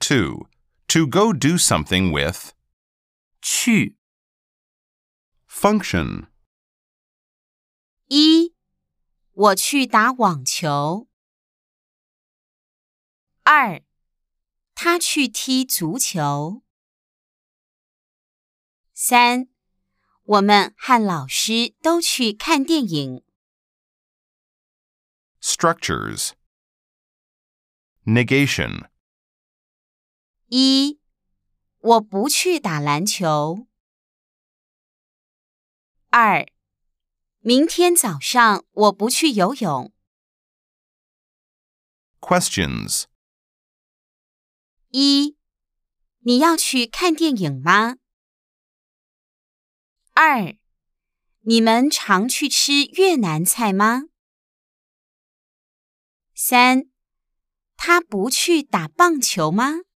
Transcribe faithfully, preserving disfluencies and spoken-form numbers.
two. To go do something with 去 function. 一，我去打网球。二，他去踢足球。三，我们和老师都去看电影。 Structures. Negation. 一，我不去打篮球。二，明天早上我不去游泳。 Questions. 一，你要去看电影吗？二，你们常去吃越南菜吗？三，他不去打棒球吗？